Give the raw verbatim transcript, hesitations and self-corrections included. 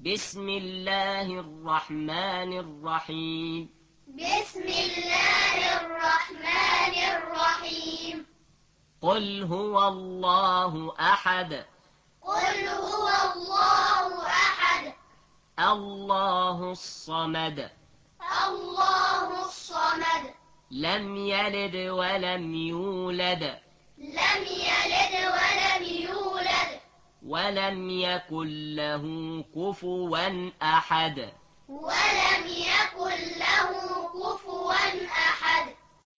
بسم الله الرحمن الرحيم بسم الله الرحمن الرحيم قل هو الله أحد قل هو الله أحد الله الصمد الله الصمد لم يلد ولم يولد لم يلد ولم يولد ولم يكن له كفوا أحد ولم يكن له كفوا أحد